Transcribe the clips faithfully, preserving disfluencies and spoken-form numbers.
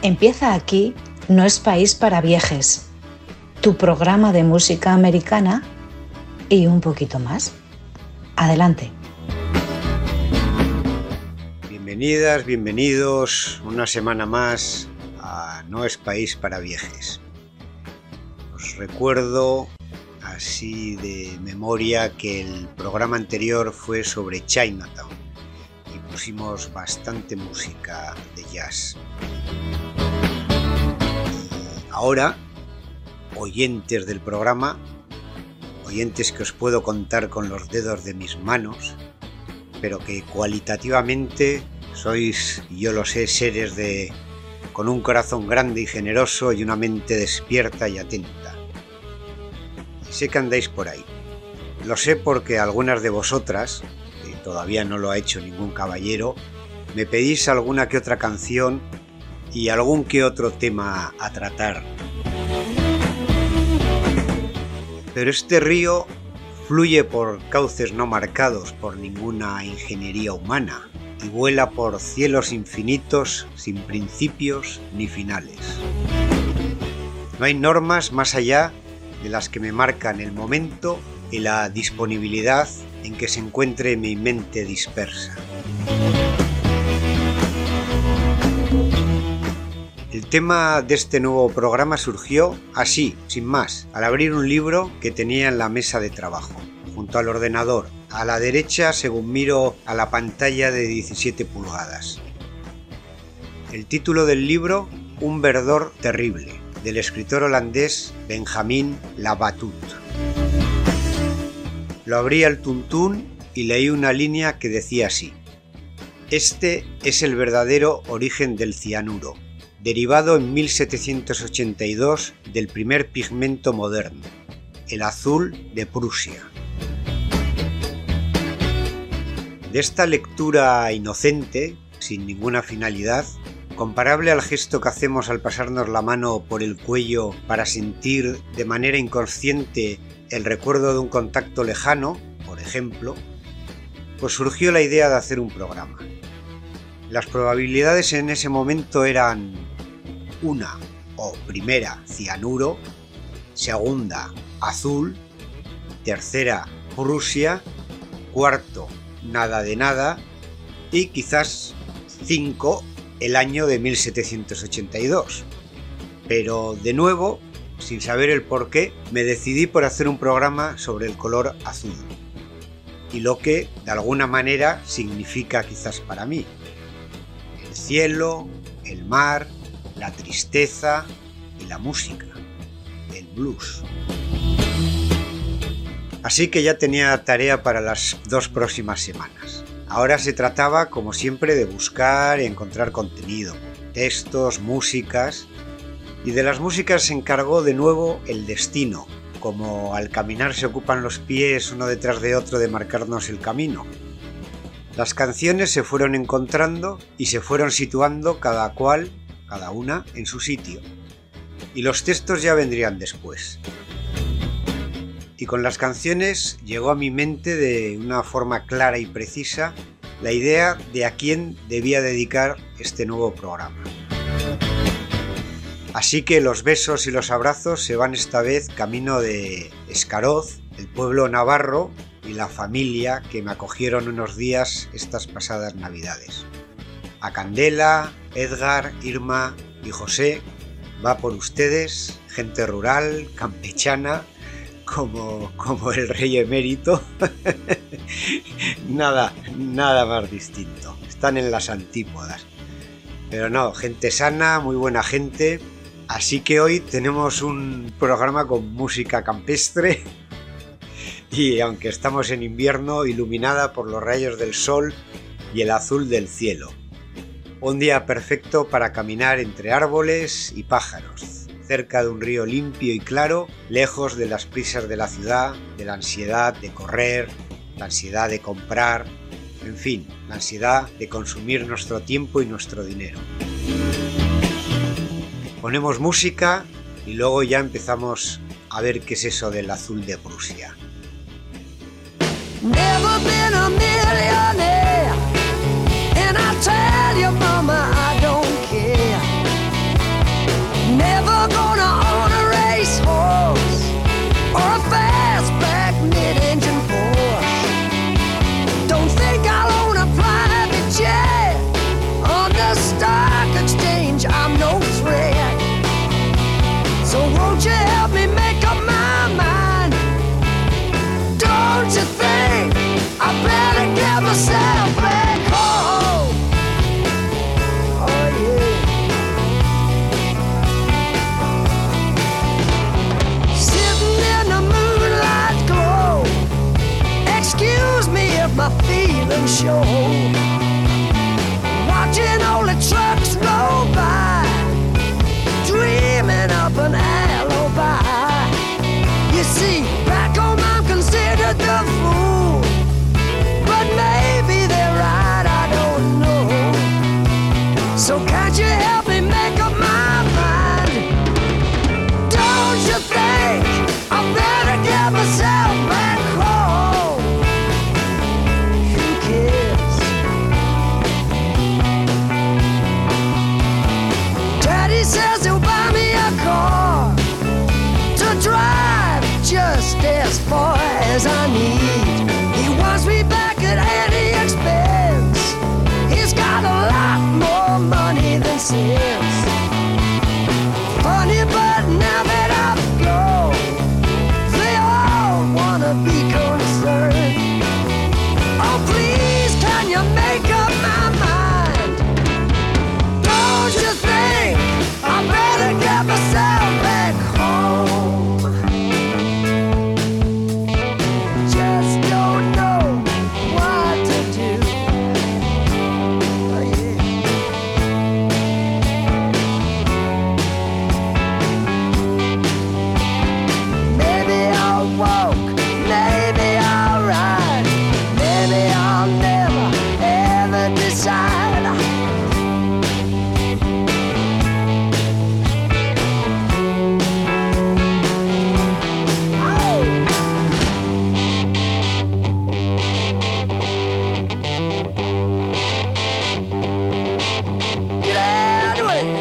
Empieza aquí No es país para viejes, tu programa de música americana y un poquito más. Adelante. Bienvenidas, bienvenidos una semana más a No es país para viejes. Os recuerdo así de memoria que el programa anterior fue sobre Chinatown y pusimos bastante música de jazz. Y ahora, oyentes del programa, oyentes que os puedo contar con los dedos de mis manos, pero que cualitativamente sois, yo lo sé, seres de con un corazón grande y generoso y una mente despierta y atenta. Y sé que andáis por ahí. Lo sé porque algunas de vosotras, que todavía no lo ha hecho ningún caballero, me pedís alguna que otra canción y algún que otro tema a tratar. Pero este río fluye por cauces no marcados por ninguna ingeniería humana y vuela por cielos infinitos sin principios ni finales. No hay normas más allá de las que me marcan el momento y la disponibilidad en que se encuentre mi mente dispersa. El tema de este nuevo programa surgió así, sin más, al abrir un libro que tenía en la mesa de trabajo, junto al ordenador, a la derecha según miro a la pantalla de diecisiete pulgadas. El título del libro, Un verdor terrible, del escritor holandés Benjamin Labatut. Lo abrí al tuntún y leí una línea que decía así: Este es el verdadero origen del cianuro, derivado en mil setecientos ochenta y dos del primer pigmento moderno, el azul de Prusia. De esta lectura inocente, sin ninguna finalidad, comparable al gesto que hacemos al pasarnos la mano por el cuello para sentir de manera inconsciente el recuerdo de un contacto lejano, por ejemplo, pues surgió la idea de hacer un programa. Las probabilidades en ese momento eran una o primera cianuro, segunda azul, tercera Prusia, cuarto nada de nada y quizás cinco el año de mil setecientos ochenta y dos. Pero de nuevo, sin saber el porqué, me decidí por hacer un programa sobre el color azul y lo que de alguna manera significa quizás para mí. El cielo, el mar, la tristeza y la música, el blues. Así que ya tenía tarea para las dos próximas semanas. Ahora se trataba, como siempre, de buscar y encontrar contenido, textos, músicas, y de las músicas se encargó de nuevo el destino, como al caminar se ocupan los pies uno detrás de otro de marcarnos el camino. Las canciones se fueron encontrando y se fueron situando cada cual cada una en su sitio, y los textos ya vendrían después. Y con las canciones llegó a mi mente de una forma clara y precisa la idea de a quién debía dedicar este nuevo programa. Así que los besos y los abrazos se van esta vez camino de Escaroz, el pueblo navarro y la familia que me acogieron unos días estas pasadas navidades. A Candela, Edgar, Irma y José, va por ustedes, gente rural, campechana, como, como el rey emérito. nada, nada más distinto. Están en las antípodas. Pero no, gente sana, muy buena gente. Así que hoy tenemos un programa con música campestre y aunque estamos en invierno, iluminada por los rayos del sol y el azul del cielo. Un día perfecto para caminar entre árboles y pájaros, cerca de un río limpio y claro, lejos de las prisas de la ciudad, de la ansiedad de correr, la ansiedad de comprar, en fin, la ansiedad de consumir nuestro tiempo y nuestro dinero. Ponemos música y luego ya empezamos a ver qué es eso del azul de Prusia. Never been a millionaire, and I tell you, mama, I don't care. Won't you help me make up my mind? Don't you think I better get myself back home? Oh yeah. Sitting in the moonlight glow, excuse me if my feelings show. Watching all the trucks roll by, dreaming up an alibi. You see, back home I'm considered the fool, but maybe they're right, I don't know. So can't you help me make up my mind? Don't you think I better get myself back home? Who cares? Daddy says he'll buy me a car to drive just as far as I need. He wants me back at any expense. He's got a lot more money than sense. Funny, but now that I've gone, they all wanna be concerned. Oh please, can you make up my mind? Don't you think I better get myself back home? Just don't know what to do. Oh, yeah. Maybe I'll walk, maybe I'll ride, maybe I'll never ever decide. Get out of the way.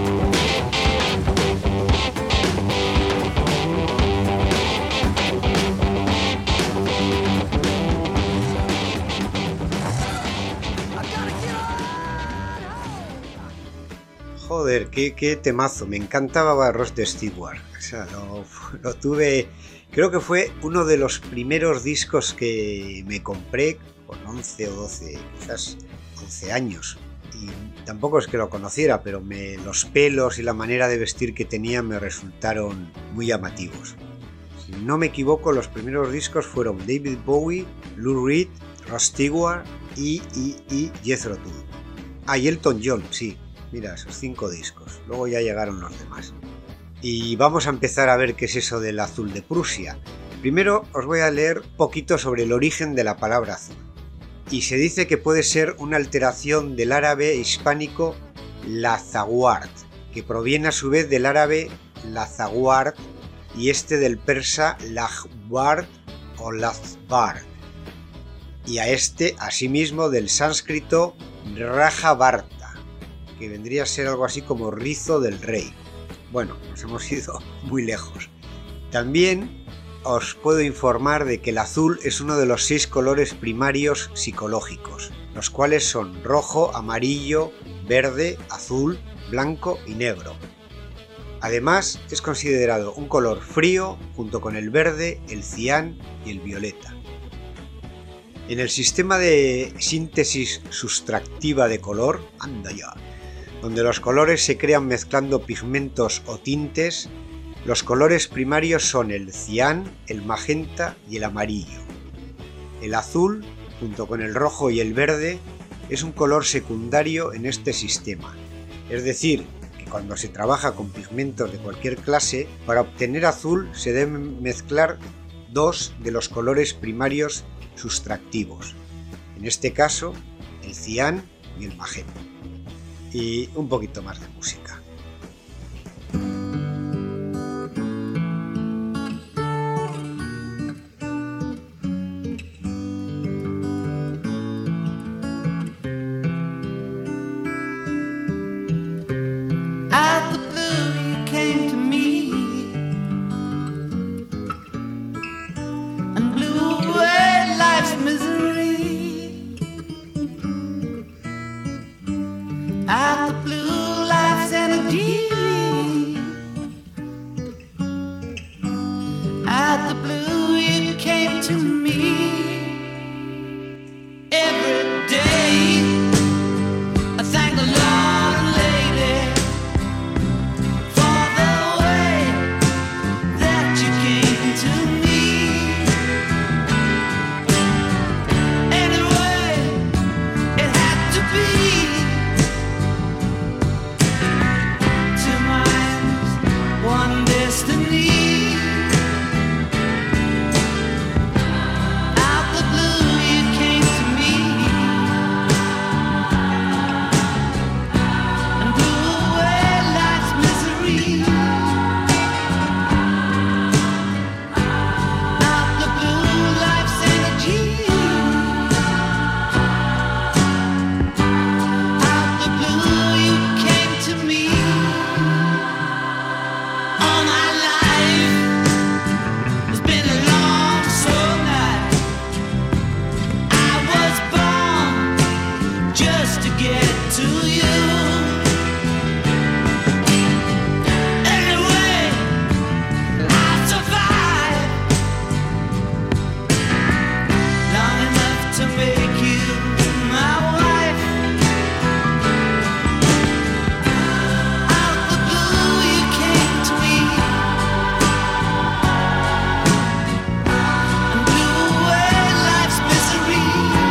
I gotta get on. Joder, qué, qué temazo. Me encantaba Rod Stewart. O sea, lo, lo tuve... Creo que fue uno de los primeros discos que me compré con once o doce, quizás once años. Y tampoco es que lo conociera, pero me, los pelos y la manera de vestir que tenía me resultaron muy llamativos. Si no me equivoco, los primeros discos fueron David Bowie, Lou Reed, Rod Stewart y, y, y Jethro Tull. Ah, y Elton John, sí. Mira, esos cinco discos. Luego ya llegaron los demás. Y vamos a empezar a ver qué es eso del azul de Prusia. Primero os voy a leer un poquito sobre el origen de la palabra azul. Y se dice que puede ser una alteración del árabe hispánico lazawart, que proviene a su vez del árabe lazawart y este del persa lahwart o lazbart, y a este asimismo del sánscrito rajavarta, que vendría a ser algo así como rizo del rey. Bueno, nos hemos ido muy lejos. También os puedo informar de que el azul es uno de los seis colores primarios psicológicos, los cuales son rojo, amarillo, verde, azul, blanco y negro. Además, es considerado un color frío junto con el verde, el cian y el violeta. En el sistema de síntesis sustractiva de color, anda ya, donde los colores se crean mezclando pigmentos o tintes, los colores primarios son el cian, el magenta y el amarillo. El azul, junto con el rojo y el verde, es un color secundario en este sistema. Es decir, que cuando se trabaja con pigmentos de cualquier clase, para obtener azul se deben mezclar dos de los colores primarios sustractivos. En este caso, el cian y el magenta. Y un poquito más de música. Out the blue lights and Out the blue you came to me. Every day I thank the Lord, lady, for the way that you came to me. Anyway, it had to be. Two minds, one destiny. Out the blue you came to me and blew away life's misery. Out the blue life's energy. Out the blue you came to me. All my life has been a long slow night. I was born just to get to you. Anyway, I survived long enough to make you my wife. Out the blue you came to me and blew away life's misery.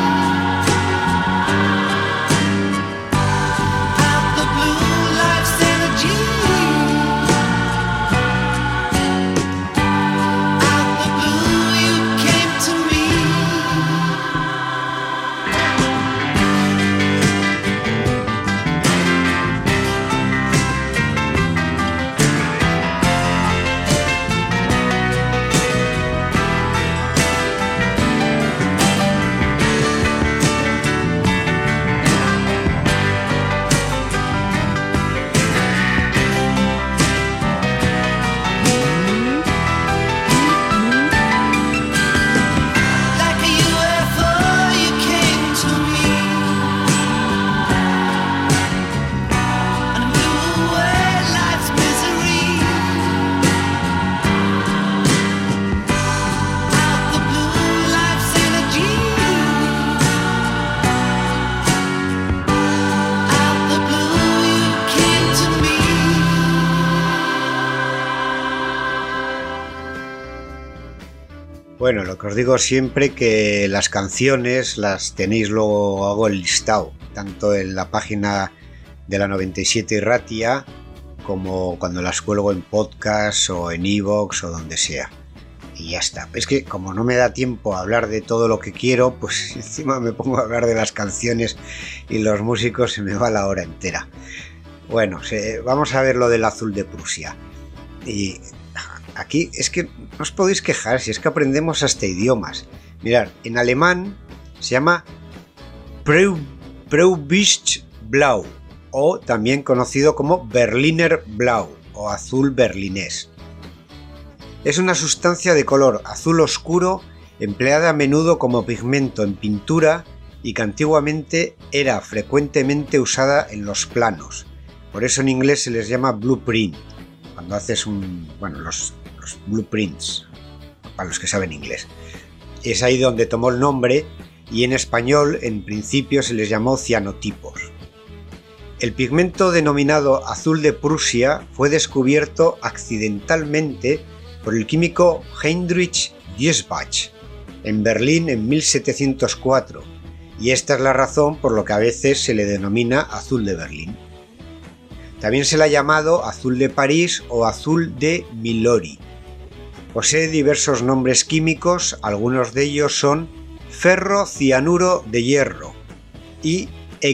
Out the blue life's energy. Out the blue you came to me. Like a U F O you came to me and blew away life's misery. Out the blue life's energy. Out the blue you came to me. Bueno, lo que os digo siempre, que las canciones las tenéis, luego hago el listado, tanto en la página de la noventa y siete Irratia como cuando las cuelgo en podcast o en iVoox o donde sea. Y ya está. Es que como no me da tiempo a hablar de todo lo que quiero, pues encima me pongo a hablar de las canciones y los músicos, se me va la hora entera. Bueno, se, vamos a ver lo del azul de Prusia. Y aquí es que no os podéis quejar, si es que aprendemos hasta idiomas. Mirad, en alemán se llama Preußisches Blau, o también conocido como Berliner Blau o azul berlinés. Es una sustancia de color azul oscuro empleada a menudo como pigmento en pintura y que antiguamente era frecuentemente usada en los planos. Por eso en inglés se les llama blueprint, cuando haces un... bueno, los, los blueprints, para los que saben inglés. Es ahí donde tomó el nombre, y en español en principio se les llamó cianotipos. El pigmento denominado azul de Prusia fue descubierto accidentalmente por el químico Heinrich Diesbach en Berlín en mil setecientos cuatro, y esta es la razón por la que a veces se le denomina azul de Berlín. También se le ha llamado azul de París o azul de Milori. Posee diversos nombres químicos, algunos de ellos son ferrocianuro de hierro y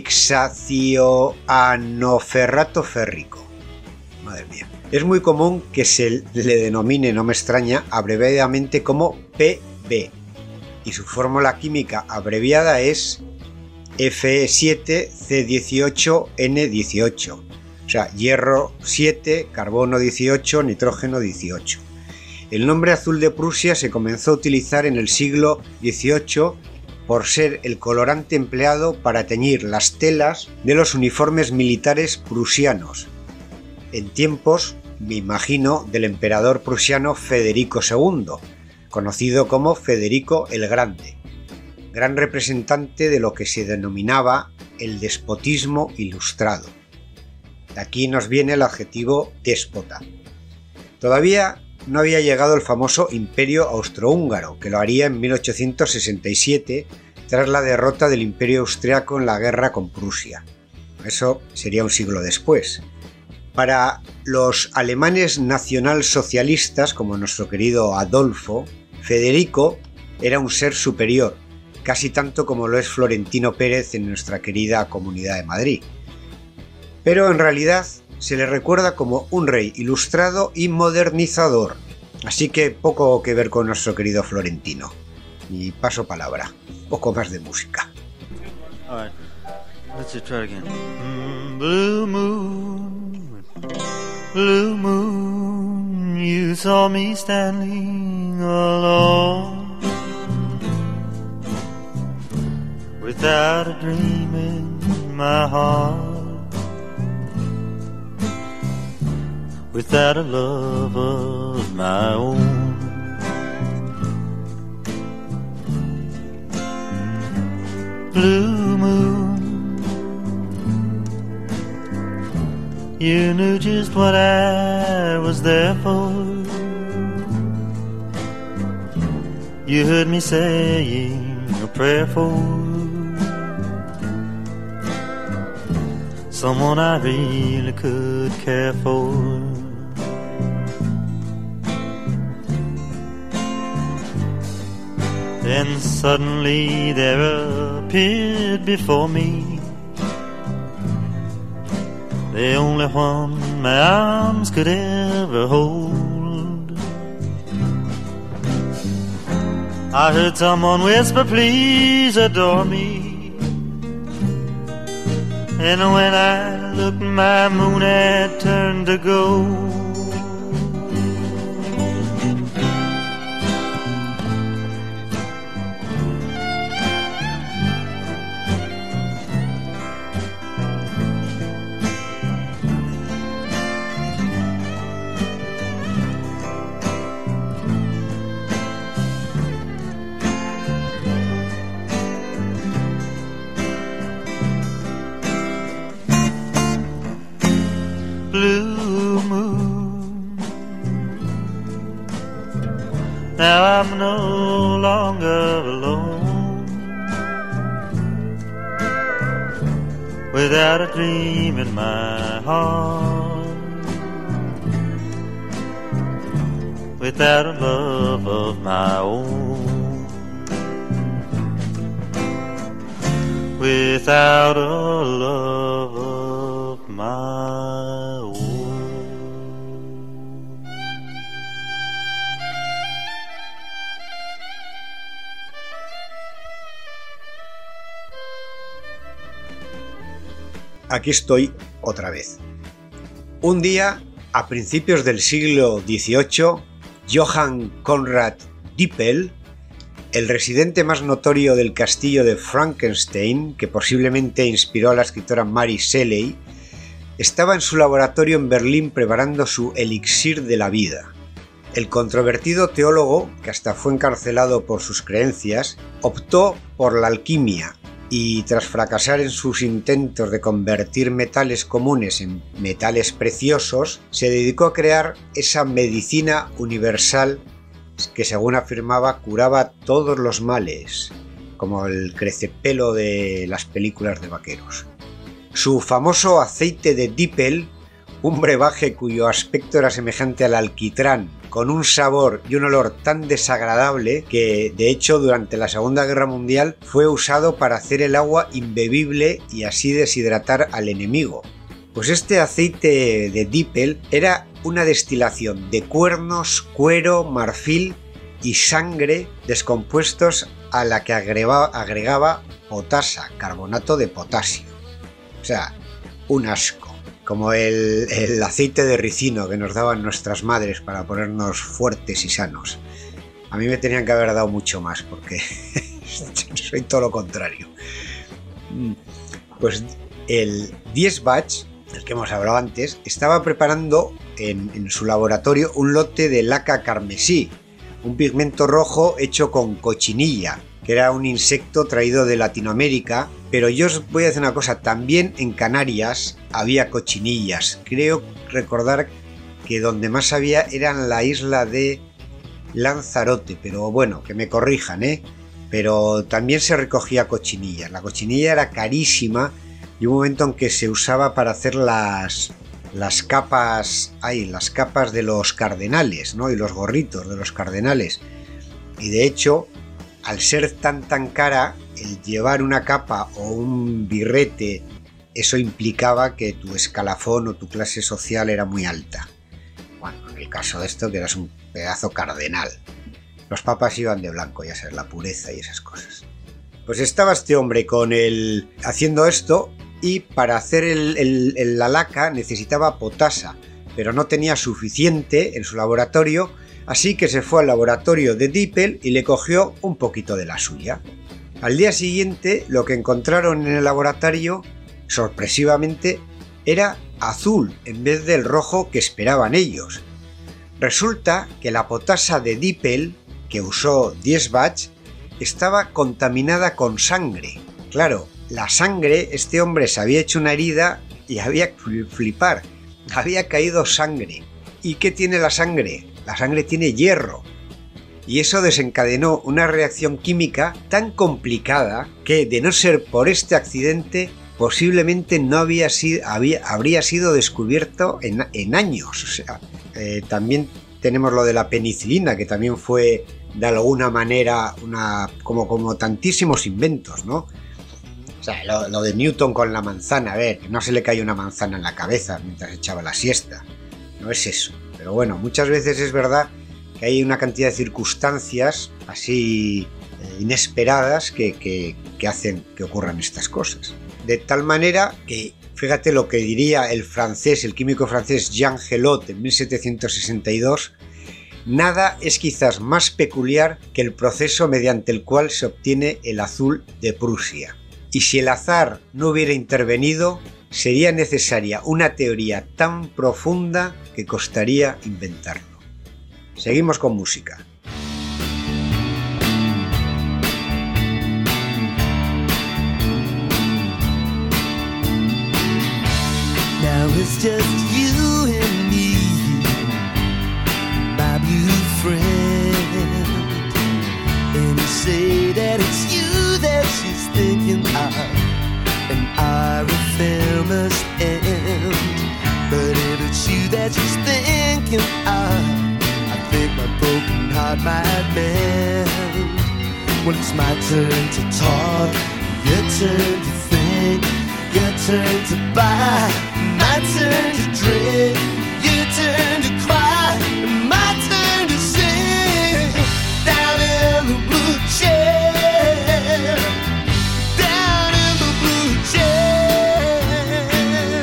hexacioanoferrato férrico. Madre mía. Es muy común que se le denomine, no me extraña, abreviadamente como P B, y su fórmula química abreviada es F E siete C dieciocho N dieciocho, o sea, hierro siete, carbono dieciocho, nitrógeno dieciocho. El nombre azul de Prusia se comenzó a utilizar en el siglo dieciocho por ser el colorante empleado para teñir las telas de los uniformes militares prusianos, en tiempos, me imagino, del emperador prusiano Federico segundo, conocido como Federico el Grande, gran representante de lo que se denominaba el despotismo ilustrado. De aquí nos viene el adjetivo déspota. Todavía no había llegado el famoso Imperio Austrohúngaro, que lo haría en mil ochocientos sesenta y siete tras la derrota del Imperio Austriaco en la guerra con Prusia. Eso sería un siglo después. Para los alemanes nacionalsocialistas, como nuestro querido Adolfo, Federico era un ser superior, casi tanto como lo es Florentino Pérez en nuestra querida Comunidad de Madrid. Pero en realidad se le recuerda como un rey ilustrado y modernizador, así que poco que ver con nuestro querido Florentino. Y paso palabra, poco más de música. All right. Let's just try it again. Mm, blue moon, blue moon, you saw me standing alone, without a dream in my heart, without a love of my own. Blue moon, you knew just what I was there for. You heard me saying a prayer for someone I really could care for. Then suddenly there appeared before me the only one my arms could ever hold. I heard someone whisper, please adore me. And when I looked, my moon had turned to gold. Blue moon, now I'm no longer alone, without a dream in my heart, without a love of my own, without a love of my own. Aquí estoy otra vez. Un día, a principios del siglo dieciocho, Johann Conrad Dippel, el residente más notorio del castillo de Frankenstein, que posiblemente inspiró a la escritora Mary Shelley, estaba en su laboratorio en Berlín preparando su elixir de la vida. El controvertido teólogo, que hasta fue encarcelado por sus creencias, optó por la alquimia y, tras fracasar en sus intentos de convertir metales comunes en metales preciosos, se dedicó a crear esa medicina universal que, según afirmaba, curaba todos los males, como el crecepelo de las películas de vaqueros. Su famoso aceite de Dippel, un brebaje cuyo aspecto era semejante al alquitrán, con un sabor y un olor tan desagradable que, de hecho, durante la Segunda Guerra Mundial fue usado para hacer el agua imbebible y así deshidratar al enemigo. Pues este aceite de Dippel era una destilación de cuernos, cuero, marfil y sangre descompuestos a la que agregaba, agregaba potasa, carbonato de potasio. O sea, un asco. Como el, el aceite de ricino que nos daban nuestras madres para ponernos fuertes y sanos. A mí me tenían que haber dado mucho más, porque soy todo lo contrario. Pues el Diesbach, del que hemos hablado antes, estaba preparando en, en su laboratorio un lote de laca carmesí, un pigmento rojo hecho con cochinilla, que era un insecto traído de Latinoamérica. Pero yo os voy a decir una cosa, también en Canarias había cochinillas. Creo recordar que donde más había era en la isla de Lanzarote, pero bueno, que me corrijan, ¿eh? Pero también se recogía cochinilla. La cochinilla era carísima y hubo un momento en que se usaba para hacer las, las capas, ay, las capas de los cardenales, ¿no? Y los gorritos de los cardenales. Y de hecho, al ser tan tan cara, el llevar una capa o un birrete, eso implicaba que tu escalafón o tu clase social era muy alta. Bueno, en el caso de esto, que eras un pedazo cardenal. Los papas iban de blanco, ya sabes, la pureza y esas cosas. Pues estaba este hombre con el haciendo esto, y para hacer el, el, el, la laca necesitaba potasa, pero no tenía suficiente en su laboratorio, así que se fue al laboratorio de Dippel y le cogió un poquito de la suya. Al día siguiente, lo que encontraron en el laboratorio, sorpresivamente, era azul en vez del rojo que esperaban ellos. Resulta que la potasa de Dippel, que usó Diesbach, estaba contaminada con sangre. Claro, la sangre, este hombre se había hecho una herida y había que flipar, había caído sangre. ¿Y qué tiene la sangre? La sangre tiene hierro. Y eso desencadenó una reacción química tan complicada que, de no ser por este accidente, posiblemente no había sido, había, habría sido descubierto en, en años. O sea, eh, también tenemos lo de la penicilina, que también fue de alguna manera una, como, como tantísimos inventos, ¿no? O sea, lo, lo de Newton con la manzana, a ver, que no se le cayó una manzana en la cabeza mientras echaba la siesta. No es eso. Pero bueno, muchas veces es verdad que hay una cantidad de circunstancias así eh, inesperadas que, que, que hacen que ocurran estas cosas. De tal manera que, fíjate lo que diría el francés, el químico francés Jean Gelot en mil setecientos sesenta y dos, nada es quizás más peculiar que el proceso mediante el cual se obtiene el azul de Prusia. Y si el azar no hubiera intervenido, sería necesaria una teoría tan profunda que costaría inventarlo. Seguimos con música. Now it's just you and me, my blue friend. And you say that it's you that she's thinking of, and our affair must end. But if it's you that she's thinking of, I think my broken heart might mend. Well, it's my turn to talk, your turn to think, your turn to buy, my turn to drink, your turn to cry, my turn to sing. Down in the blue chair, down in the blue chair.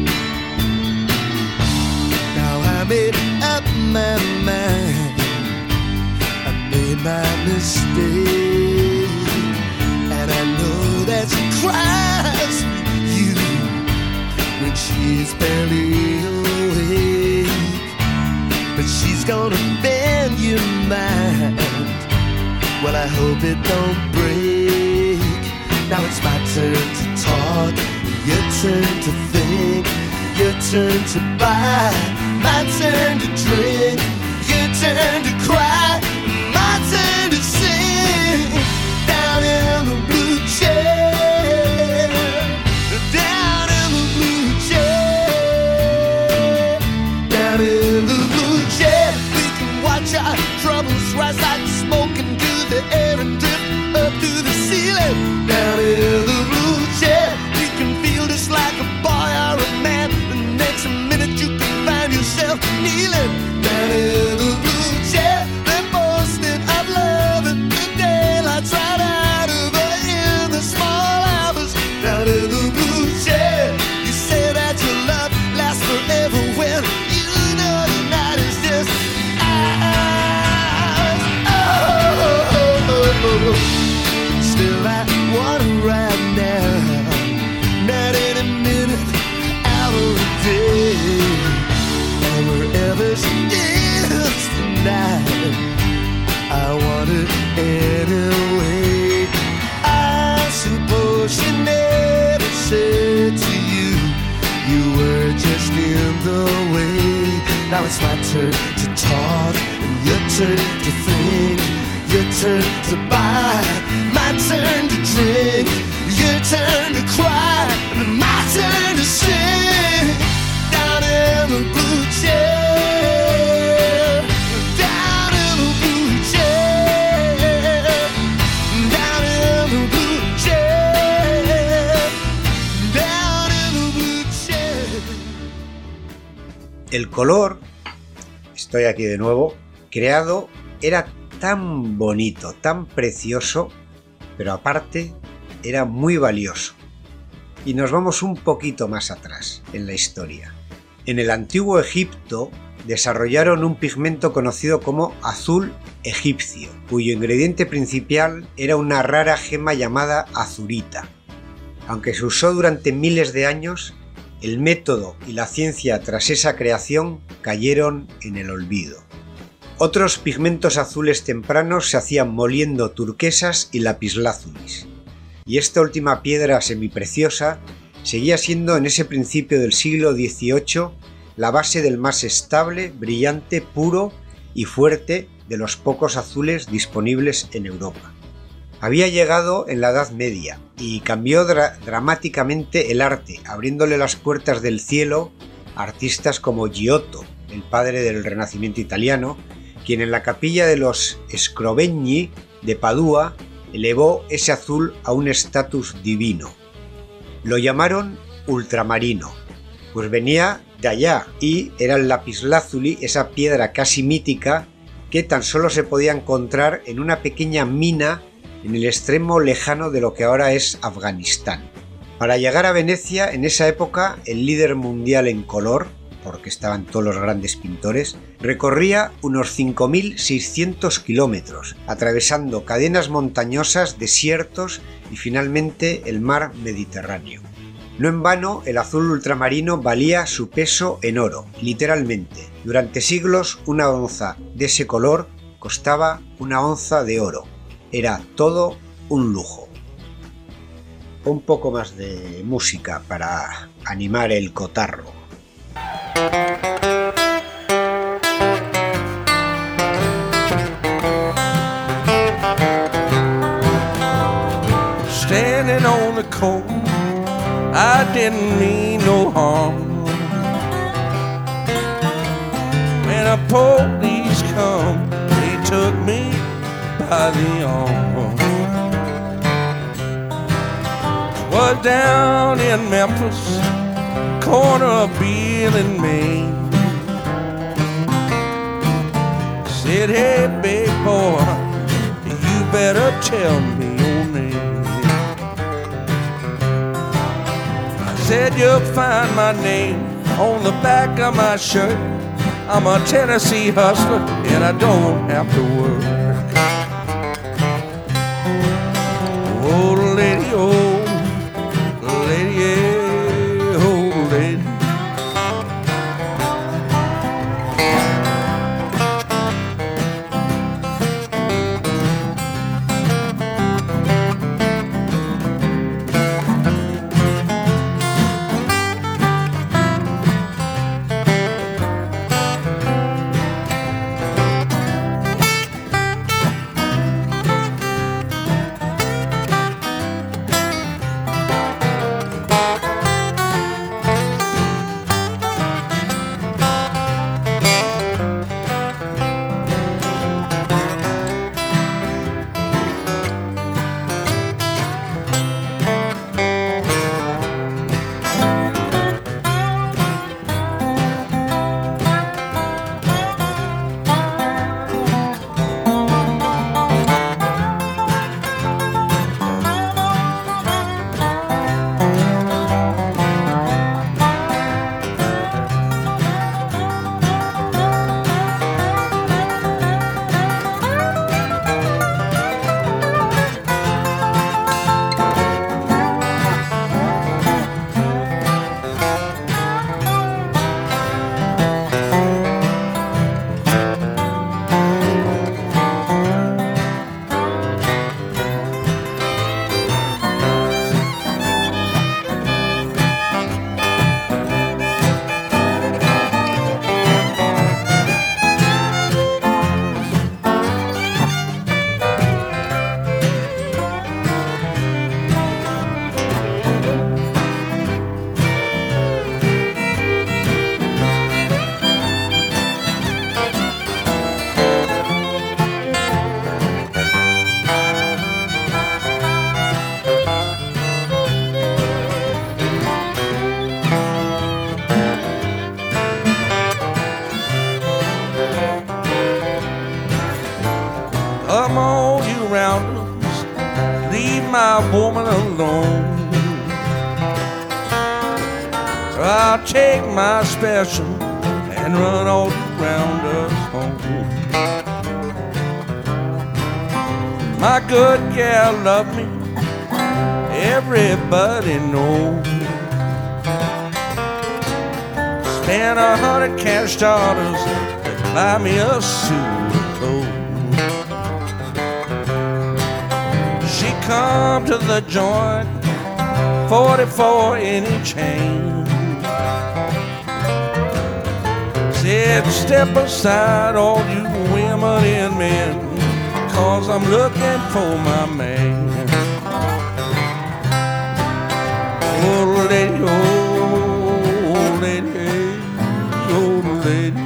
Now I made up my mind, I made my mistake, and I know that she cries for you when she's barely awake. But she's gonna bend your mind, well I hope it don't break. Now it's my turn to talk, your turn to think, your turn to buy, my turn to drink, your turn to cry, my turn to sing. Down in the blue chair, down in the blue chair, down in the blue chair. We can watch our troubles rise like smoke into the air and drift up to the ceiling. Down in the blue chair, we can feel just like a boy or a man. The next minute you can find yourself kneeling. Down in the blue chair, they're boasting of love and the daylight's right out of her in the small hours. Down in the blue chair, you say that your love lasts forever when you know the night is just ours. Oh, Now it's my turn to talk, and your turn to think, your turn to buy, my turn to drink, your turn to cry, and my turn to sing. Down in the blue chair, down in the blue chair, down in the blue chair, down in the blue chair. El color, estoy aquí de nuevo, creado era tan bonito, tan precioso, pero aparte era muy valioso. Y nos vamos un poquito más atrás en la historia. En el antiguo Egipto desarrollaron un pigmento conocido como azul egipcio, cuyo ingrediente principal era una rara gema llamada azurita. Aunque se usó durante miles de años, el método y la ciencia tras esa creación cayeron en el olvido. Otros pigmentos azules tempranos se hacían moliendo turquesas y lapislázuli, y esta última piedra semipreciosa seguía siendo en ese principio del siglo dieciocho la base del más estable, brillante, puro y fuerte de los pocos azules disponibles en Europa. Había llegado en la Edad Media y cambió dra- dramáticamente el arte, abriéndole las puertas del cielo a artistas como Giotto, el padre del Renacimiento italiano, quien en la capilla de los Scrovegni de Padua elevó ese azul a un estatus divino. Lo llamaron ultramarino, pues venía de allá y era el lapislázuli, esa piedra casi mítica que tan solo se podía encontrar en una pequeña mina en el extremo lejano de lo que ahora es Afganistán. Para llegar a Venecia, en esa época, el líder mundial en color, porque estaban todos los grandes pintores, recorría unos cinco mil seiscientos kilómetros, atravesando cadenas montañosas, desiertos y finalmente el mar Mediterráneo. No en vano, el azul ultramarino valía su peso en oro, literalmente. Durante siglos, una onza de ese color costaba una onza de oro. Era todo un lujo. Un poco más de música para animar el cotarro. Standing on the corner, I didn't mean no harm. When the police come, they took me by the arm. Was down in Memphis, corner of Beale and Main. Said, hey, big boy, you better tell me your name. I said, you'll find my name on the back of my shirt. I'm a Tennessee hustler and I don't have to work. Oh, lady, oh, lady, yeah, oh, lady. my woman alone. So I'll take my special and run all around us home. My good gal loved me, everybody knows. Spent a hundred cash dollars to buy me a suit of clothes. She come to the joint, forty-four in a chain. Said, step aside all you women and men, 'cause I'm looking for my man. Oh, lady, oh, lady, oh, lady.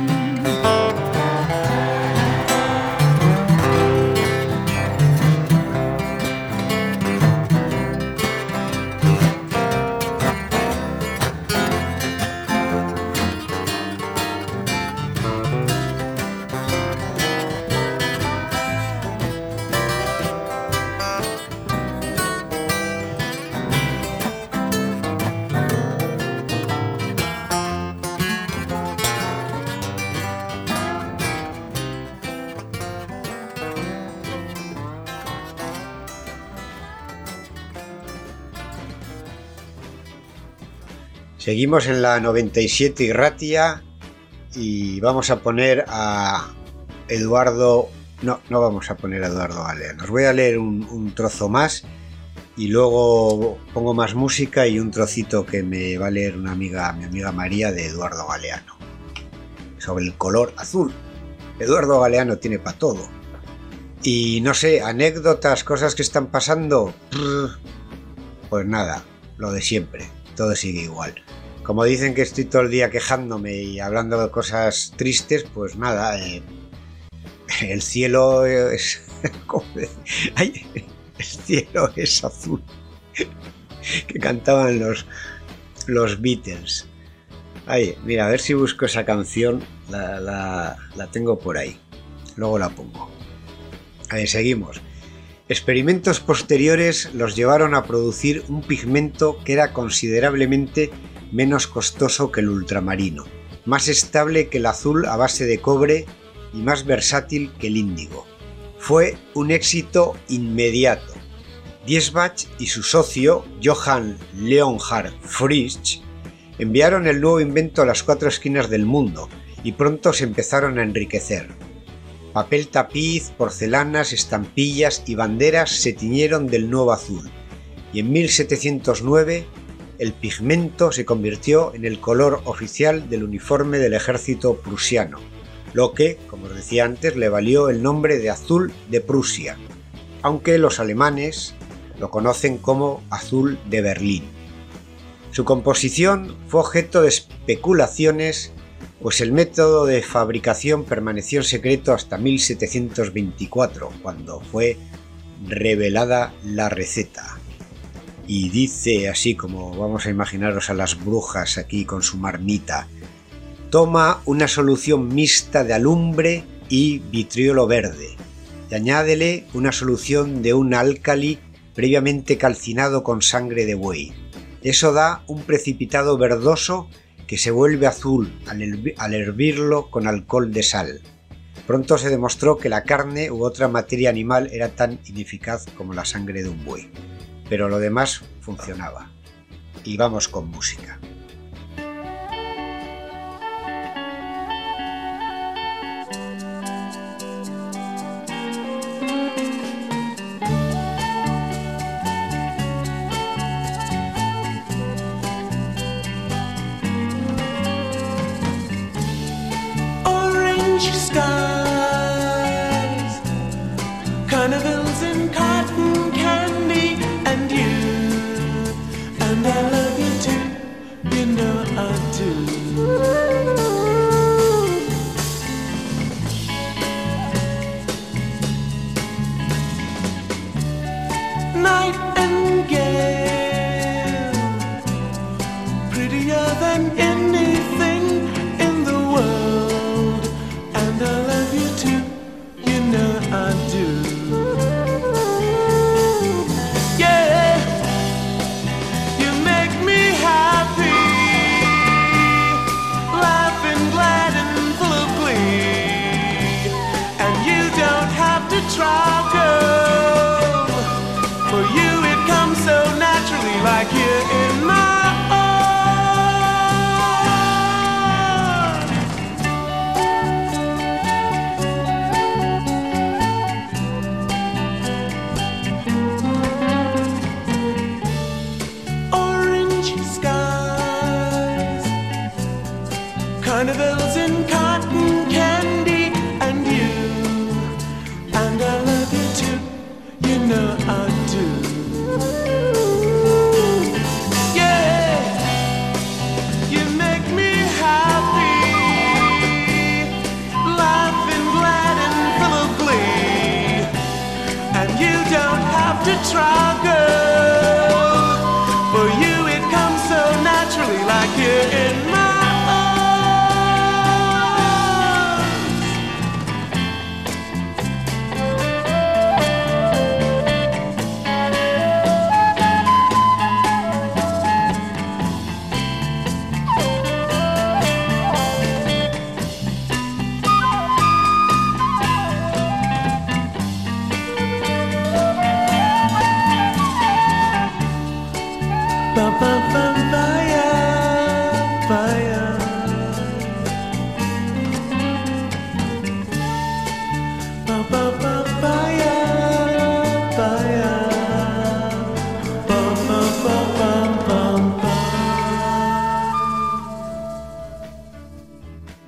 Seguimos en la noventa y siete Irratia y vamos a poner a Eduardo... No, no vamos a poner a Eduardo Galeano. Os voy a leer un, un trozo más y luego pongo más música y un trocito que me va a leer una amiga, mi amiga María, de Eduardo Galeano, sobre el color azul. Eduardo Galeano tiene para todo. Y no sé, anécdotas, cosas que están pasando, pues nada, lo de siempre, todo sigue igual. Como dicen que estoy todo el día quejándome y hablando de cosas tristes, pues nada, eh, el cielo es... Ay, el cielo es azul, que cantaban los, los Beatles. Ay, mira, a ver si busco esa canción, la, la, la tengo por ahí, luego la pongo. A ver, seguimos. Experimentos posteriores los llevaron a producir un pigmento que era considerablemente menos costoso que el ultramarino, más estable que el azul a base de cobre y más versátil que el índigo. Fue un éxito inmediato. Diesbach y su socio, Johann Leonhard Frisch, enviaron el nuevo invento a las cuatro esquinas del mundo y pronto se empezaron a enriquecer. Papel tapiz, porcelanas, estampillas y banderas se tiñeron del nuevo azul, y en mil setecientos nueve el pigmento se convirtió en el color oficial del uniforme del ejército prusiano, lo que, como os decía antes, le valió el nombre de azul de Prusia, aunque los alemanes lo conocen como azul de Berlín. Su composición fue objeto de especulaciones, pues el método de fabricación permaneció en secreto hasta mil setecientos veinticuatro, cuando fue revelada la receta. Y dice así, como vamos a imaginaros a las brujas aquí con su marmita: toma una solución mixta de alumbre y vitriolo verde, y añádele una solución de un álcali previamente calcinado con sangre de buey. Eso da un precipitado verdoso que se vuelve azul al hervirlo con alcohol de sal. Pronto se demostró que la carne u otra materia animal era tan ineficaz como la sangre de un buey, pero lo demás funcionaba. Y vamos con música. Skies, carnivals and cotton candy, and you, and I love you too, you know I do. Nightingale, prettier than anything in the world, and I love you too, you know I do. Yeah.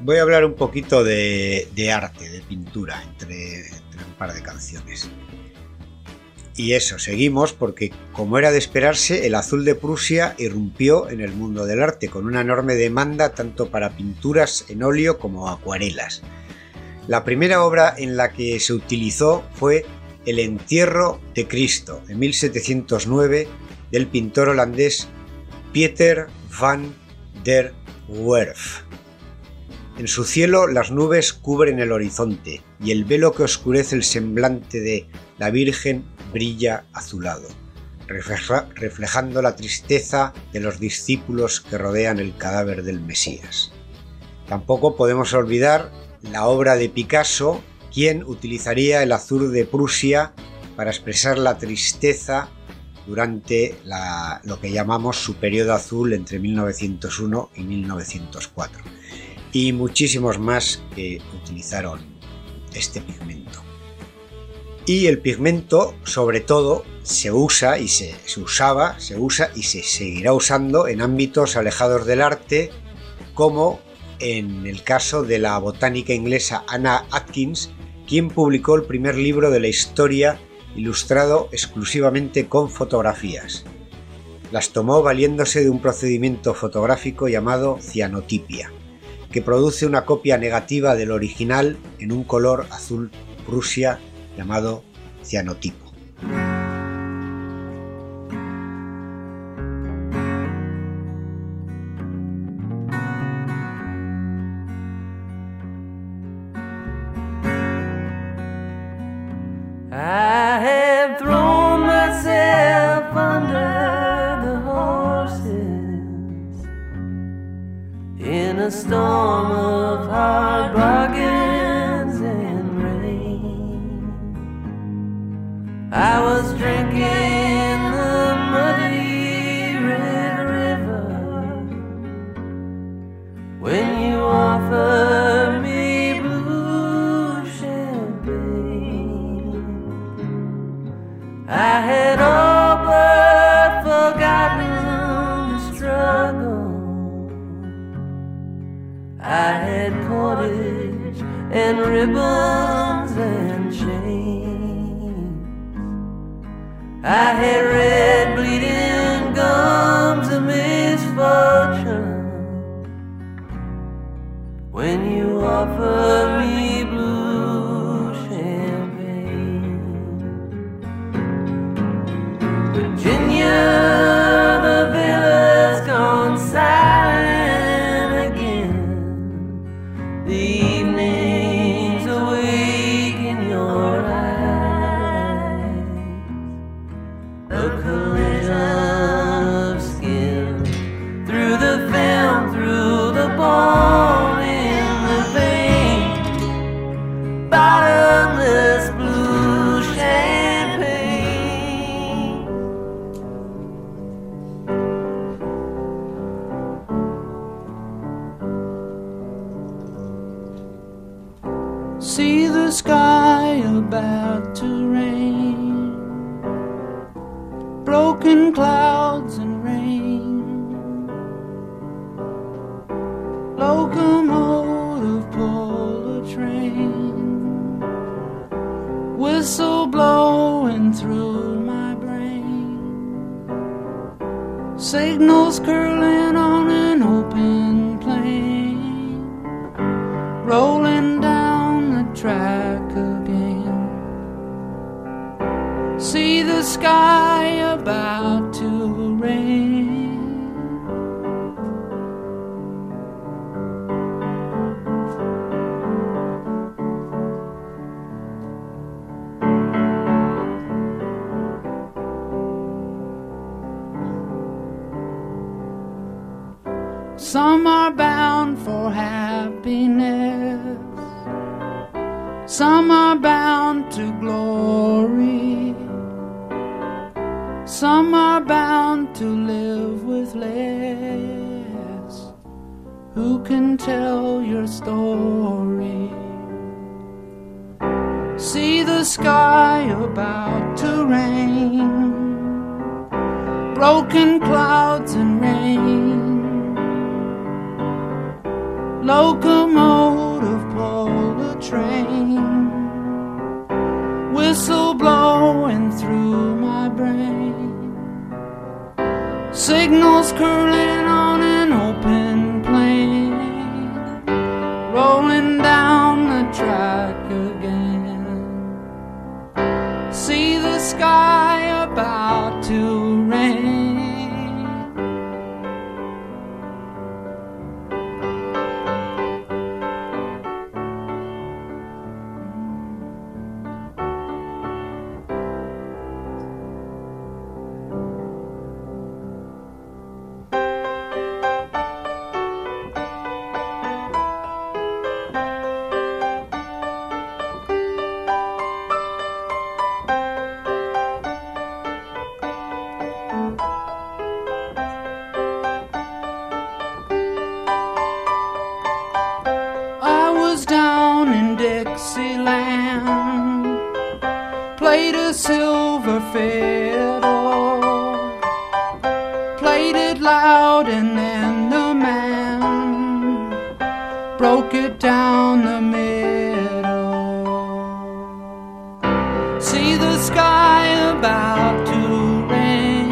voy a hablar un poquito de, de arte, de pintura, entre, entre un par de canciones. Y eso, seguimos porque, como era de esperarse, el azul de Prusia irrumpió en el mundo del arte, con una enorme demanda tanto para pinturas en óleo como acuarelas. La primera obra en la que se utilizó fue El entierro de Cristo, de mil setecientos nueve, del pintor holandés Pieter van der Werf. En su cielo las nubes cubren el horizonte y el velo que oscurece el semblante de la Virgen brilla azulado, refleja, reflejando la tristeza de los discípulos que rodean el cadáver del Mesías. Tampoco podemos olvidar la obra de Picasso, quien utilizaría el azul de Prusia para expresar la tristeza durante la, lo que llamamos su periodo azul entre mil novecientos uno y mil novecientos cuatro, y muchísimos más que utilizaron este pigmento. Y el pigmento, sobre todo, se usa y se, se usaba, se usa y se seguirá usando en ámbitos alejados del arte, como en el caso de la botánica inglesa Anna Atkins, quien publicó el primer libro de la historia ilustrado exclusivamente con fotografías. Las tomó valiéndose de un procedimiento fotográfico llamado cianotipia, que produce una copia negativa del original en un color azul Prusia llamado cianotipo. I have thrown myself under the horses in a storm of hard bargains and rain. I was drinking the muddy red river when you offered me blue champagne. I had all but forgotten the struggle. I had cordage and ribbons and chains. I had red bleeding gums of misfortune when you offered me blue champagne. Virginia, the villa's gone silent again. The evenings awake in your eyes. A collision of skin through the film, through the bone in the vein. Bottomless blue champagne. See the sky about to rain, broken clouds and rain, locomotive pull a train, whistle blowing through my brain, signals curling on an open plain, rolling down the track again. See the sky about to rain. Some are bound for happiness, some are bound to glory, some are bound to live with less. Who can tell your story? See the sky about to rain, broken clouds and rain, locomotive pulled a train, whistle blowing through my brain, signals curling on an open plain, rolling down the track again. See the sky about to rain. Played a silver fiddle, played it loud, and then the man broke it down the middle. See the sky about to rain.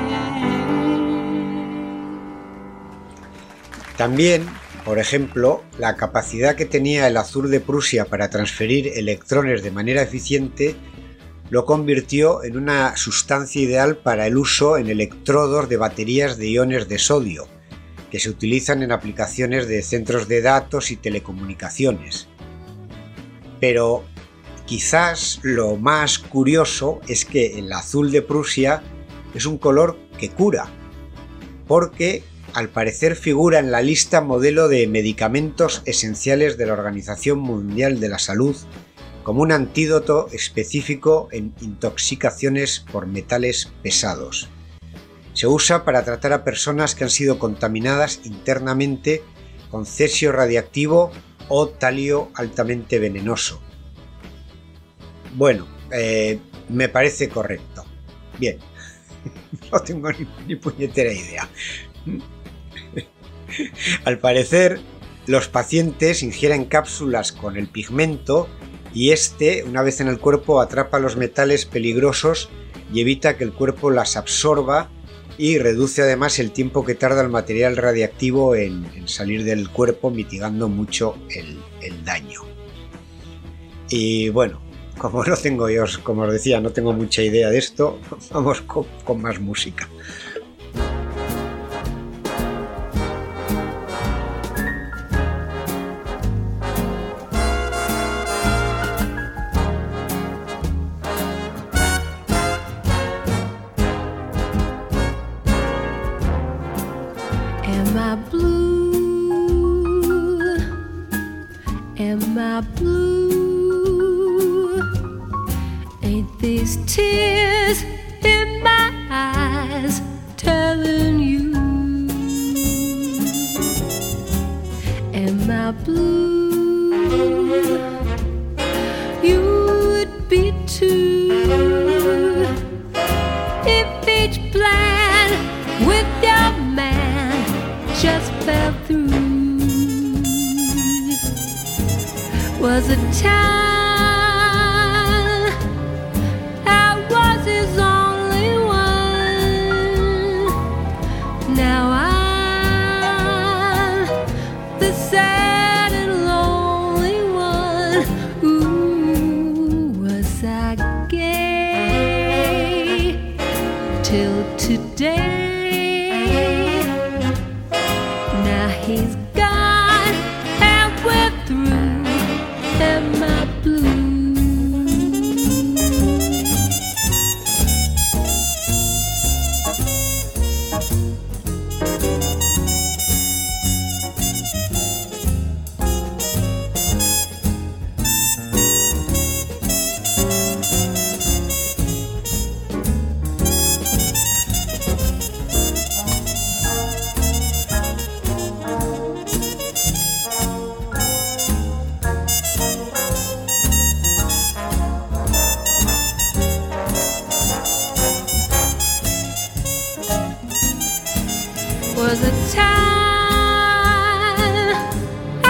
También, por ejemplo, la capacidad que tenía el azur de Prusia para transferir electrones de manera eficiente lo convirtió en una sustancia ideal para el uso en electrodos de baterías de iones de sodio, que se utilizan en aplicaciones de centros de datos y telecomunicaciones. Pero quizás lo más curioso es que el azul de Prusia es un color que cura, porque al parecer figura en la lista modelo de medicamentos esenciales de la Organización Mundial de la Salud como un antídoto específico en intoxicaciones por metales pesados. Se usa para tratar a personas que han sido contaminadas internamente con cesio radiactivo o talio altamente venenoso. Bueno, eh, me parece correcto. Bien, no tengo ni, ni puñetera idea. Al parecer, los pacientes ingieren cápsulas con el pigmento y este, una vez en el cuerpo, atrapa los metales peligrosos y evita que el cuerpo las absorba, y reduce además el tiempo que tarda el material radiactivo en, en salir del cuerpo, mitigando mucho el, el daño. Y bueno, como no tengo yo, como os decía, no tengo mucha idea de esto, vamos con, con más música. Am I blue? Am I blue? Ain't these tears in my eyes telling you? Am I blue? You would be too if each plan with your man just fell through. Was a time I was his only one. Now I'm the sad and lonely one. Ooh, was I gay till today? Now he's gone and we're through. Am I blue? Was a time I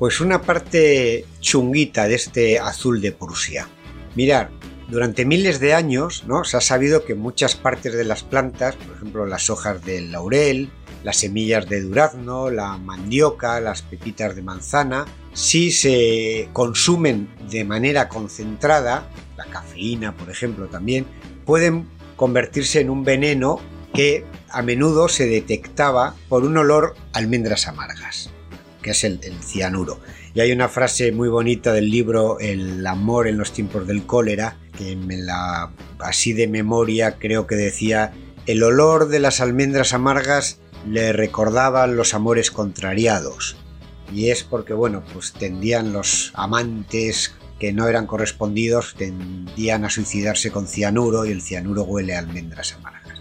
Pues una parte chunguita de este azul de Prusia. Mirad, durante miles de años, ¿no?, se ha sabido que muchas partes de las plantas, por ejemplo las hojas del laurel, las semillas de durazno, la mandioca, las pepitas de manzana, si se consumen de manera concentrada, la cafeína por ejemplo también, pueden convertirse en un veneno que a menudo se detectaba por un olor a almendras amargas, que es el, el cianuro. Y hay una frase muy bonita del libro El amor en los tiempos del cólera, que me la, así de memoria, creo que decía: el olor de las almendras amargas le recordaban los amores contrariados. Y es porque, bueno, pues tendían los amantes que no eran correspondidos, tendían a suicidarse con cianuro, y el cianuro huele a almendras amargas.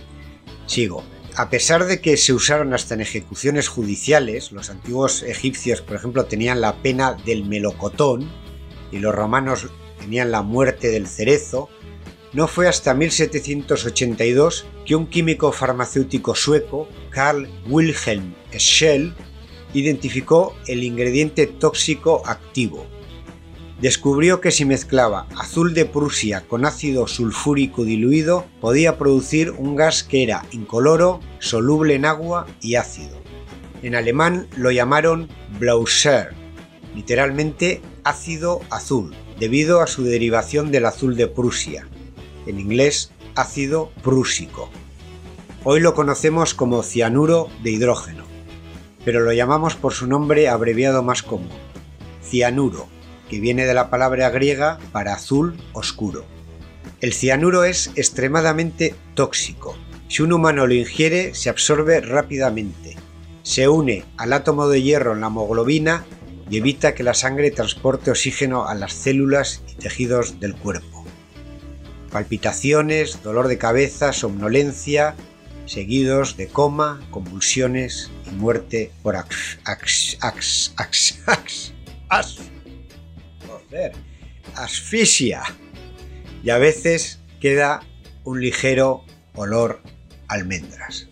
Sigo. A pesar de que se usaron hasta en ejecuciones judiciales, los antiguos egipcios, por ejemplo, tenían la pena del melocotón y los romanos tenían la muerte del cerezo, no fue hasta mil setecientos ochenta y dos que un químico farmacéutico sueco, Carl Wilhelm Schell, identificó el ingrediente tóxico activo. Descubrió que si mezclaba azul de Prusia con ácido sulfúrico diluido, podía producir un gas que era incoloro, soluble en agua y ácido. En alemán lo llamaron Blauser, literalmente ácido azul, debido a su derivación del azul de Prusia. En inglés, ácido prúsico. Hoy lo conocemos como cianuro de hidrógeno, pero lo llamamos por su nombre abreviado más común, cianuro, que viene de la palabra griega para azul oscuro. El cianuro es extremadamente tóxico. Si un humano lo ingiere, se absorbe rápidamente. Se une al átomo de hierro en la hemoglobina y evita que la sangre transporte oxígeno a las células y tejidos del cuerpo. Palpitaciones, dolor de cabeza, somnolencia, seguidos de coma, convulsiones y muerte por ax, ax, ax, ax, ax, ax. asfixia, y a veces queda un ligero olor a almendras.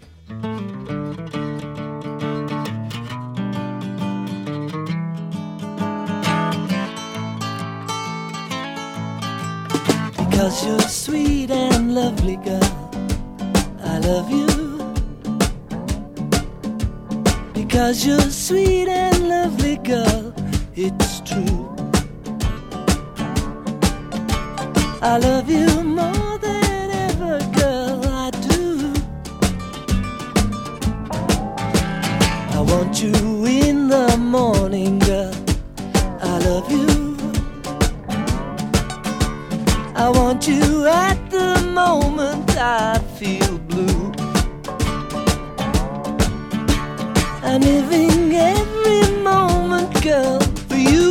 Because you're sweet and lovely, girl, I love you. Because you're sweet and lovely, girl, it's true. I love you more than ever, girl, I do. I want you in the morning, girl, I love you. I want you at the moment I feel blue. I'm living every moment, girl, for you.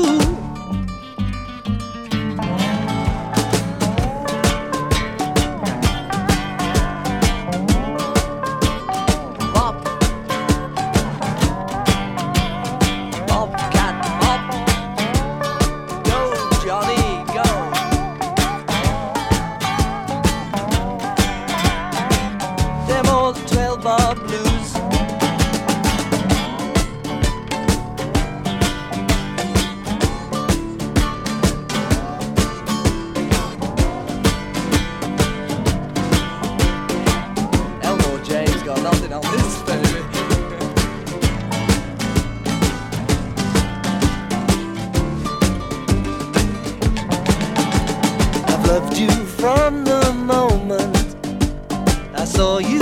Loved you from the moment I saw you.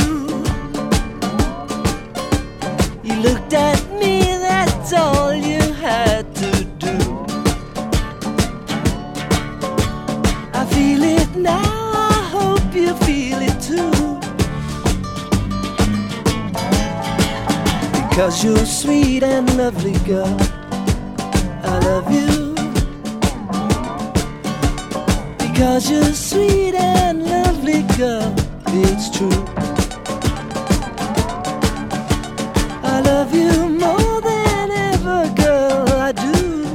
You looked at me, that's all you had to do. I feel it now, I hope you feel it too. Because you're sweet and lovely, girl, I love you. Because you're sweet and lovely, girl, it's true. I love you more than ever, girl, I do.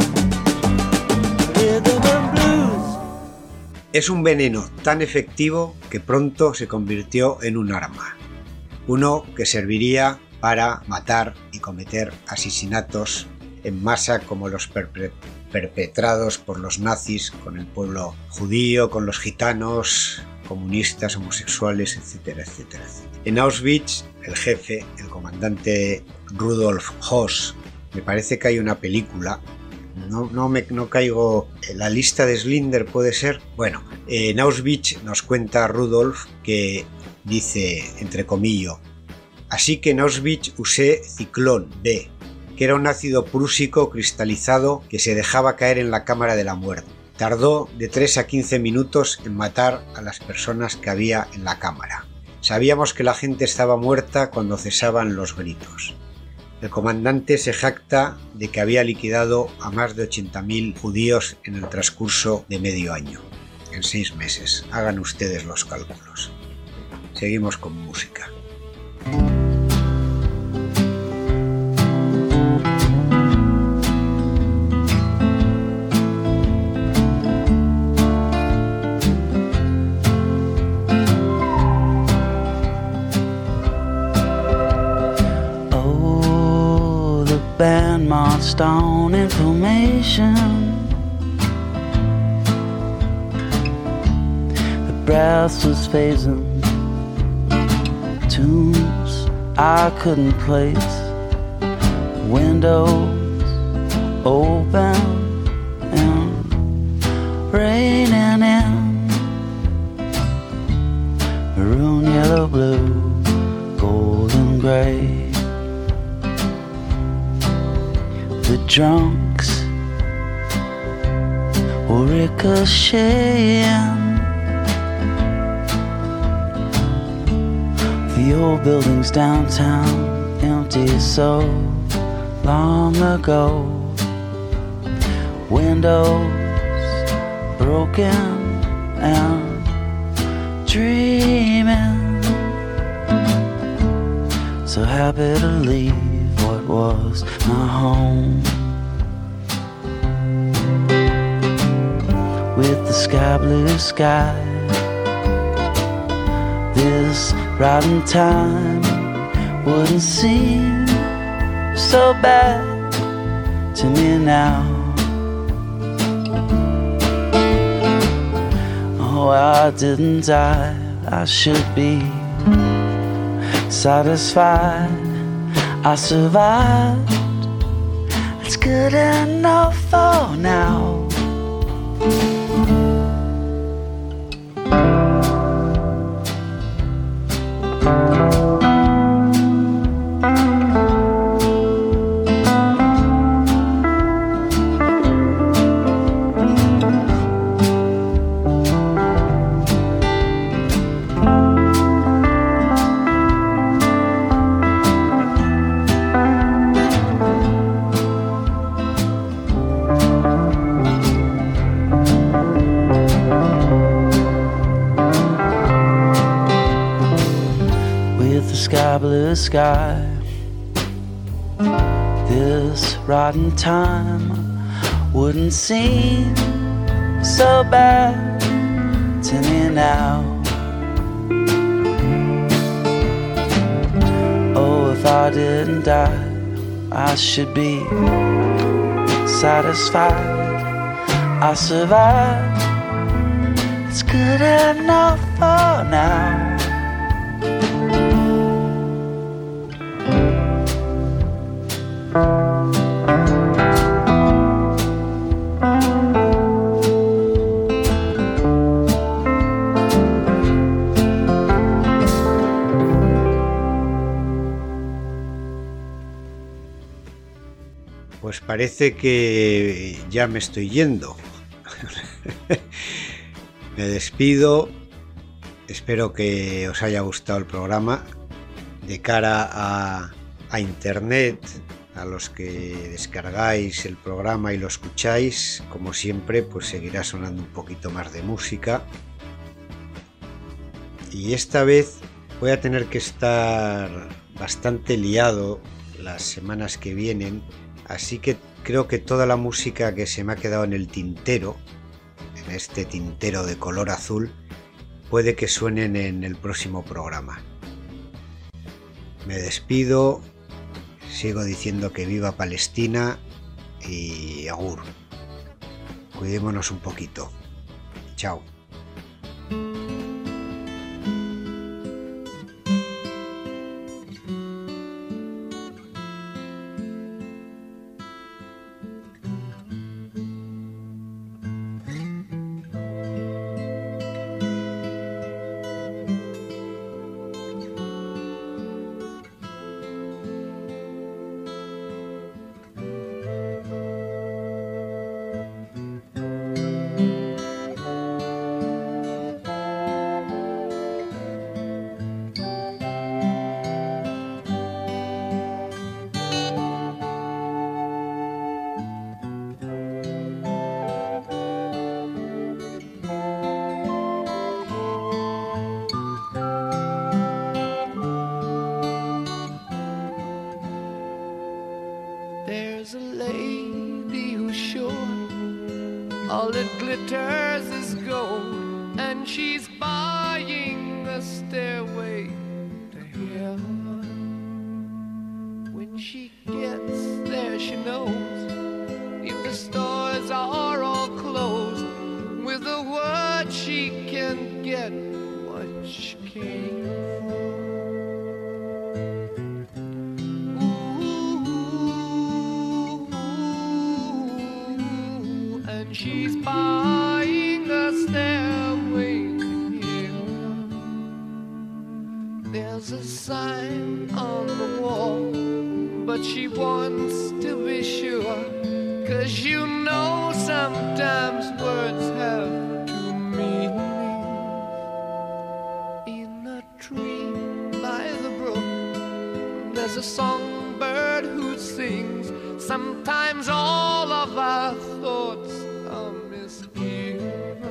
Rhythm and blues. Es un veneno tan efectivo que pronto se convirtió en un arma. Uno que serviría para matar y cometer asesinatos en masa como los perpe- perpetrados por los nazis con el pueblo judío, con los gitanos, comunistas, homosexuales, etcétera, etcétera, etcétera. En Auschwitz, el jefe, el comandante Rudolf Höss, me parece que hay una película, no, no, me, no caigo en la lista de Slinder, ¿puede ser? Bueno, en Auschwitz nos cuenta Rudolf que dice, entre comillas, así que en Auschwitz usé Ciclón B, que era un ácido prúsico cristalizado que se dejaba caer en la cámara de la muerte. Tardó de tres a quince minutos en matar a las personas que había en la cámara. Sabíamos que la gente estaba muerta cuando cesaban los gritos. El comandante se jacta de que había liquidado a más de ochenta mil judíos en el transcurso de medio año, en seis meses. Hagan ustedes los cálculos. Seguimos con música. Band marched on in formation. The brass was phasing tunes I couldn't place. Windows open and raining in. Maroon, yellow, blue, golden gray. The drunks were ricocheting. The old buildings downtown empty so long ago. Windows broken and dreaming. So happy to leave what was my home, with the sky blue sky. This rotten time wouldn't seem so bad to me now. Oh, I didn't die, I should be satisfied. I survived, it's good enough for now. Blue sky, this rotten time wouldn't seem so bad to me now. Oh, if I didn't die, I should be satisfied. I survived, it's good enough for now. Pues parece que ya me estoy yendo. Me despido. Espero que os haya gustado el programa. De cara a, a internet, a los que descargáis el programa y lo escucháis, como siempre, pues seguirá sonando un poquito más de música. Y esta vez voy a tener que estar bastante liado las semanas que vienen. Así que creo que toda la música que se me ha quedado en el tintero, en este tintero de color azul, puede que suenen en el próximo programa. Me despido, sigo diciendo que viva Palestina y agur. Cuidémonos un poquito. Chao. There's a lady who's sure all that glitters is gold, and she's buying a stairway to heaven. When she gets there, she knows if the stores are all closed, with a word she can get what she came for. She's buying a stairway to heaven. There's a sign on the wall, but she wants to be sure, 'cause you know sometimes words have two meanings. In a tree by the brook, there's a songbird who sings. Sometimes all of our thoughts are misgiven.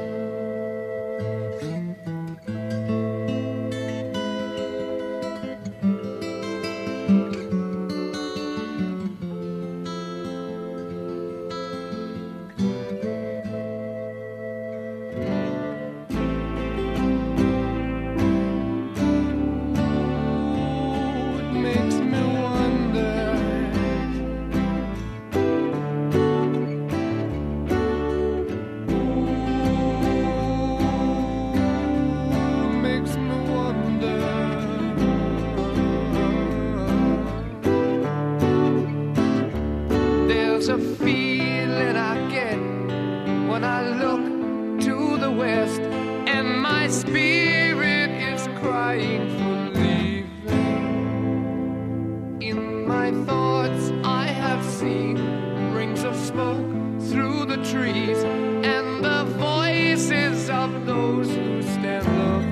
There's a feeling I get when I look to the west, and my spirit is crying for leaving. In my thoughts I have seen rings of smoke through the trees, and the voices of those who stand looking.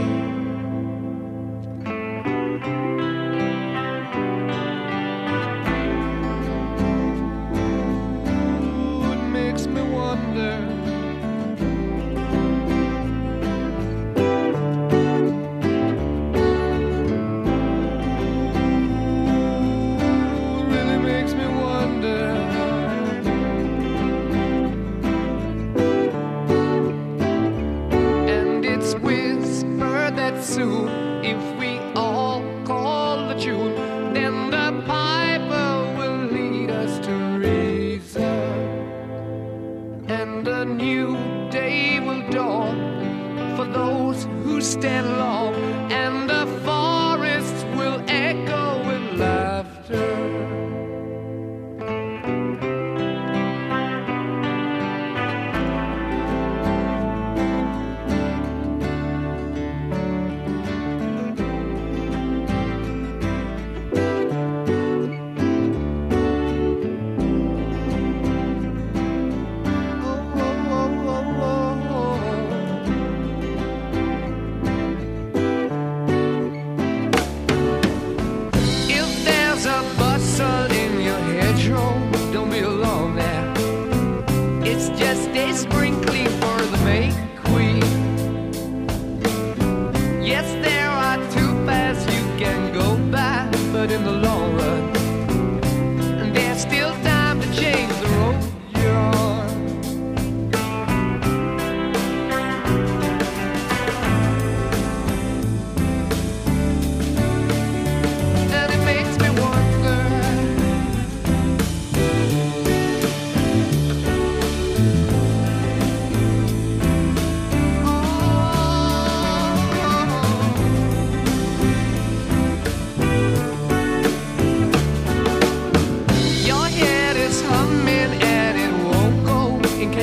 Soon, if we all call the tune, then the piper will lead us to reason, and a new day will dawn for those who stand long, and the forests will echo with laughter.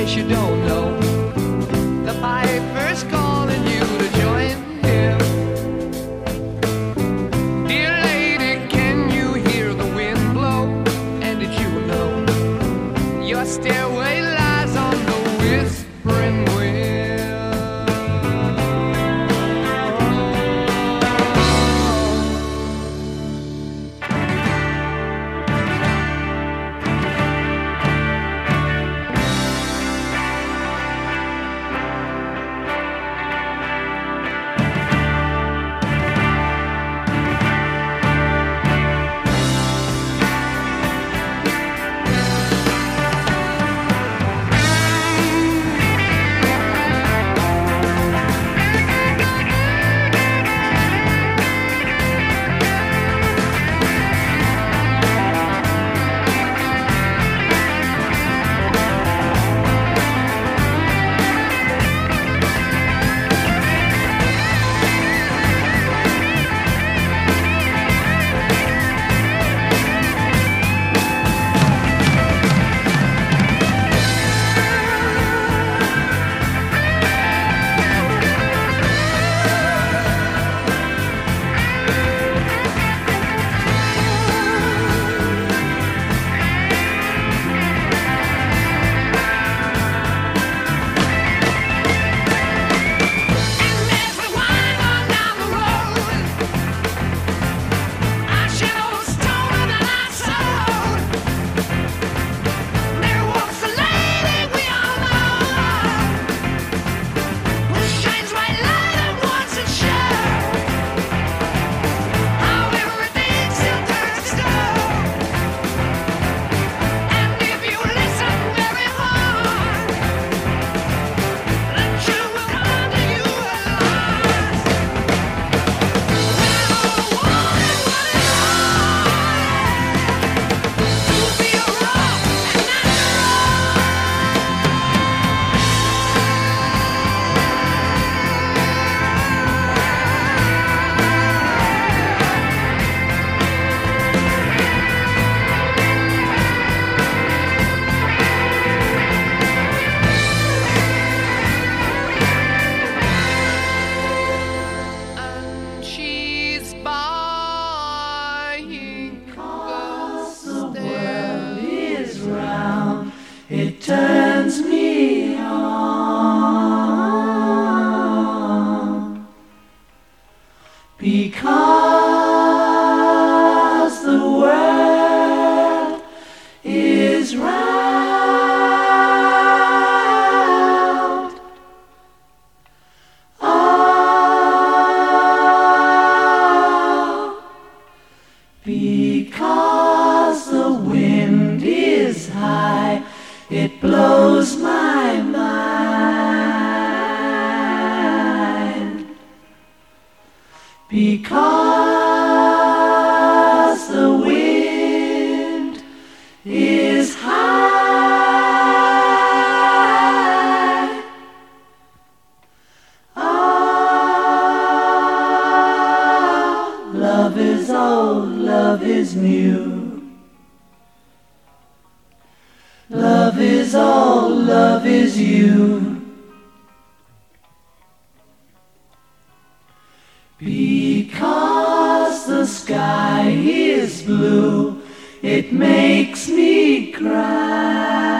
case you don't know, the piper's calling you to join him. Dear lady, can you hear the wind blow? And did you know your stairway lies on the whispering wind? Because the world is round. Oh, because the wind is high, it blows my mind. Because the wind is high. Oh, love is old, love is new. Love is all, love is you. Because the sky is blue, it makes me cry.